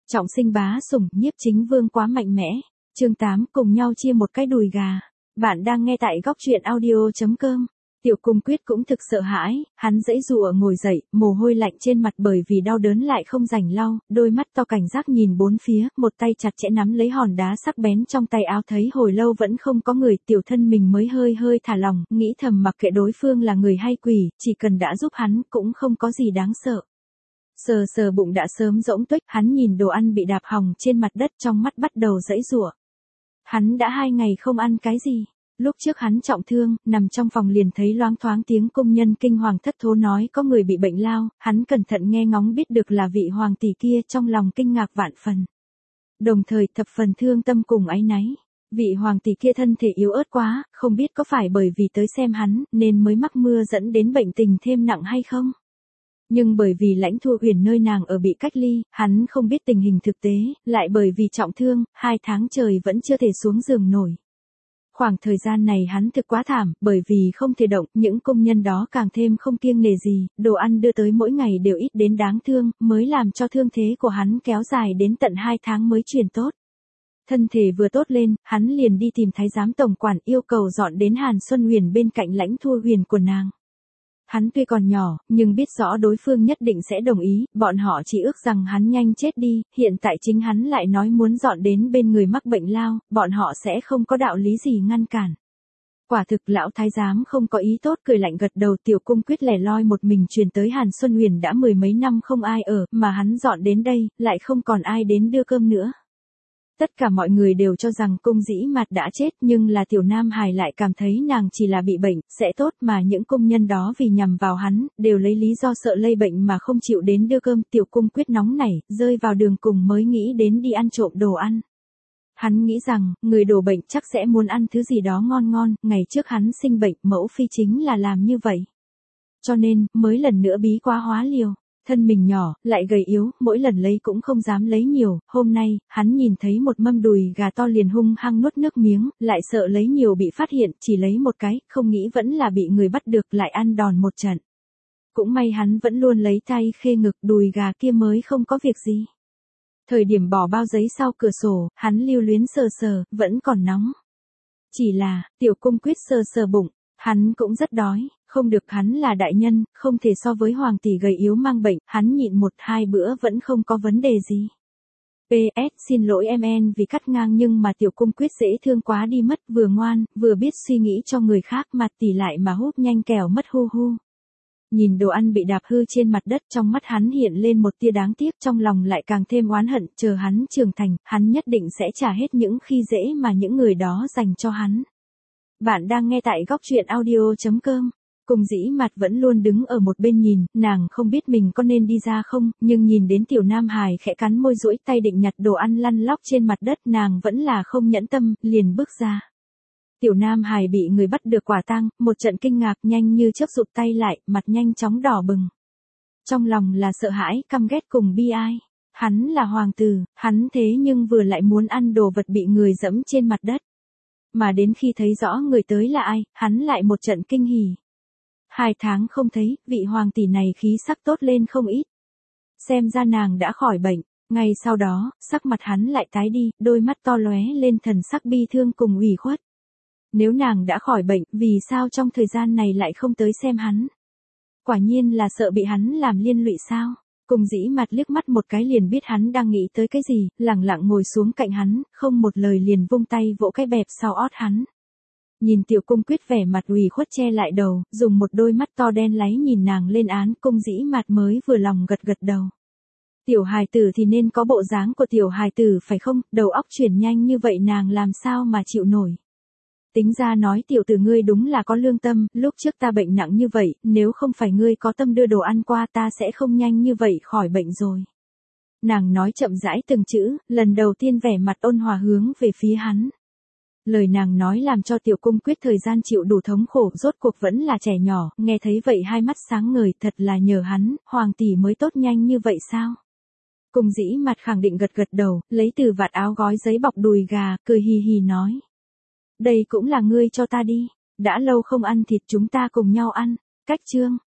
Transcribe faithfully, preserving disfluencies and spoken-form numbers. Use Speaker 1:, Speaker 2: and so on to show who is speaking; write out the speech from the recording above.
Speaker 1: Trọng sinh bá sủng, nhiếp chính vương quá mạnh mẽ. Chương tám, cùng nhau chia một cái đùi gà. Bạn đang nghe tại góc truyện audio chấm com. Tiểu Cung Quyết cũng thực sợ hãi, hắn giãy giụa ngồi dậy, mồ hôi lạnh trên mặt bởi vì đau đớn lại không rảnh lau, đôi mắt to cảnh giác nhìn bốn phía, một tay chặt chẽ nắm lấy hòn đá sắc bén trong tay áo, thấy hồi lâu vẫn không có người, tiểu thân mình mới hơi hơi thả lòng, nghĩ thầm mặc kệ đối phương là người hay quỷ, chỉ cần đã giúp hắn cũng không có gì đáng sợ. Sờ sờ bụng đã sớm rỗng tuếch, hắn nhìn đồ ăn bị đạp hỏng trên mặt đất, trong mắt bắt đầu giãy giụa. Hắn đã hai ngày không ăn cái gì. Lúc trước hắn trọng thương, nằm trong phòng liền thấy loáng thoáng tiếng công nhân kinh hoàng thất thố nói có người bị bệnh lao, hắn cẩn thận nghe ngóng biết được là vị hoàng tỷ kia, trong lòng kinh ngạc vạn phần. Đồng thời thập phần thương tâm cùng áy náy. Vị hoàng tỷ kia thân thể yếu ớt quá, không biết có phải bởi vì tới xem hắn, nên mới mắc mưa dẫn đến bệnh tình thêm nặng hay không? Nhưng bởi vì Lãnh Thu Huyền nơi nàng ở bị cách ly, hắn không biết tình hình thực tế, lại bởi vì trọng thương, hai tháng trời vẫn chưa thể xuống giường nổi. Khoảng thời gian này hắn thực quá thảm, bởi vì không thể động, những công nhân đó càng thêm không kiêng nể gì, đồ ăn đưa tới mỗi ngày đều ít đến đáng thương, mới làm cho thương thế của hắn kéo dài đến tận hai tháng mới chuyển tốt. Thân thể vừa tốt lên, hắn liền đi tìm thái giám tổng quản yêu cầu dọn đến Hàn Xuân Huyền bên cạnh Lãnh Thu Huyền của nàng. Hắn tuy còn nhỏ, nhưng biết rõ đối phương nhất định sẽ đồng ý, bọn họ chỉ ước rằng hắn nhanh chết đi, hiện tại chính hắn lại nói muốn dọn đến bên người mắc bệnh lao, bọn họ sẽ không có đạo lý gì ngăn cản. Quả thực lão thái giám không có ý tốt, cười lạnh gật đầu. Tiểu Cung Quyết lẻ loi một mình truyền tới Hàn Xuân Huyền đã mười mấy năm không ai ở, mà hắn dọn đến đây, lại không còn ai đến đưa cơm nữa. Tất cả mọi người đều cho rằng Cung Dĩ Mạt đã chết, nhưng là Tiểu Nam Hải lại cảm thấy nàng chỉ là bị bệnh, sẽ tốt, mà những công nhân đó vì nhằm vào hắn, đều lấy lý do sợ lây bệnh mà không chịu đến đưa cơm. Tiểu Cung Quyết nóng nảy, rơi vào đường cùng mới nghĩ đến đi ăn trộm đồ ăn. Hắn nghĩ rằng, người đổ bệnh chắc sẽ muốn ăn thứ gì đó ngon ngon, ngày trước hắn sinh bệnh, mẫu phi chính là làm như vậy. Cho nên, mới lần nữa bí quá hóa liều. Thân mình nhỏ, lại gầy yếu, mỗi lần lấy cũng không dám lấy nhiều, hôm nay, hắn nhìn thấy một mâm đùi gà to liền hung hăng nuốt nước miếng, lại sợ lấy nhiều bị phát hiện, chỉ lấy một cái, không nghĩ vẫn là bị người bắt được, lại ăn đòn một trận. Cũng may hắn vẫn luôn lấy tay khê ngực, đùi gà kia mới không có việc gì. Thời điểm bỏ bao giấy sau cửa sổ, hắn lưu luyến sờ sờ, vẫn còn nóng. Chỉ là, Tiểu Cung Quyết sờ sờ bụng. Hắn cũng rất đói, không được, hắn là đại nhân, không thể so với hoàng tỷ gầy yếu mang bệnh, hắn nhịn một hai bữa vẫn không có vấn đề gì. pê ét xin lỗi em en vì cắt ngang, nhưng mà Tiểu Cung Quyết dễ thương quá đi mất, vừa ngoan, vừa biết suy nghĩ cho người khác mà tỷ lại mà hút nhanh kẻo mất hu hu. Nhìn đồ ăn bị đạp hư trên mặt đất, trong mắt hắn hiện lên một tia đáng tiếc, trong lòng lại càng thêm oán hận, chờ hắn trưởng thành, hắn nhất định sẽ trả hết những khi dễ mà những người đó dành cho hắn. Bạn đang nghe tại góc truyện audio chấm com. Cung Dĩ Mạt vẫn luôn đứng ở một bên nhìn, nàng không biết mình có nên đi ra không, nhưng nhìn đến Tiểu Nam Hải khẽ cắn môi duỗi tay định nhặt đồ ăn lăn lóc trên mặt đất, nàng vẫn là không nhẫn tâm, liền bước ra. Tiểu Nam Hải bị người bắt được quả tang, một trận kinh ngạc, nhanh như chớp rụt tay lại, mặt nhanh chóng đỏ bừng. Trong lòng là sợ hãi, căm ghét cùng bi ai. Hắn là hoàng tử, hắn thế nhưng vừa lại muốn ăn đồ vật bị người dẫm trên mặt đất. Mà đến khi thấy rõ người tới là ai, hắn lại một trận kinh hỉ. Hai tháng không thấy, vị hoàng tỷ này khí sắc tốt lên không ít. Xem ra nàng đã khỏi bệnh. Ngay sau đó, sắc mặt hắn lại tái đi, đôi mắt to lóe lên thần sắc bi thương cùng ủy khuất. Nếu nàng đã khỏi bệnh, vì sao trong thời gian này lại không tới xem hắn? Quả nhiên là sợ bị hắn làm liên lụy sao? Cung Dĩ Mạt liếc mắt một cái liền biết hắn đang nghĩ tới cái gì, lẳng lặng ngồi xuống cạnh hắn, không một lời liền vung tay vỗ cái bẹp sau ót hắn. Nhìn Tiểu Cung Quyết vẻ mặt ủy khuất che lại đầu, dùng một đôi mắt to đen láy nhìn nàng lên án, Cung Dĩ Mạt mới vừa lòng gật gật đầu. Tiểu hài tử thì nên có bộ dáng của tiểu hài tử phải không, đầu óc chuyển nhanh như vậy nàng làm sao mà chịu nổi. Tính ra nói tiểu tử ngươi đúng là có lương tâm, lúc trước ta bệnh nặng như vậy, nếu không phải ngươi có tâm đưa đồ ăn qua ta sẽ không nhanh như vậy khỏi bệnh rồi. Nàng nói chậm rãi từng chữ, lần đầu tiên vẻ mặt ôn hòa hướng về phía hắn. Lời nàng nói làm cho Tiểu Cung Quyết thời gian chịu đủ thống khổ, rốt cuộc vẫn là trẻ nhỏ, nghe thấy vậy hai mắt sáng ngời, thật là nhờ hắn, hoàng tỷ mới tốt nhanh như vậy sao? Cung Dĩ Mạt khẳng định gật gật đầu, lấy từ vạt áo gói giấy bọc đùi gà, cười hì hì nói. Đây cũng là ngươi cho ta đi, đã lâu không ăn thịt chúng ta cùng nhau ăn. Cách chương.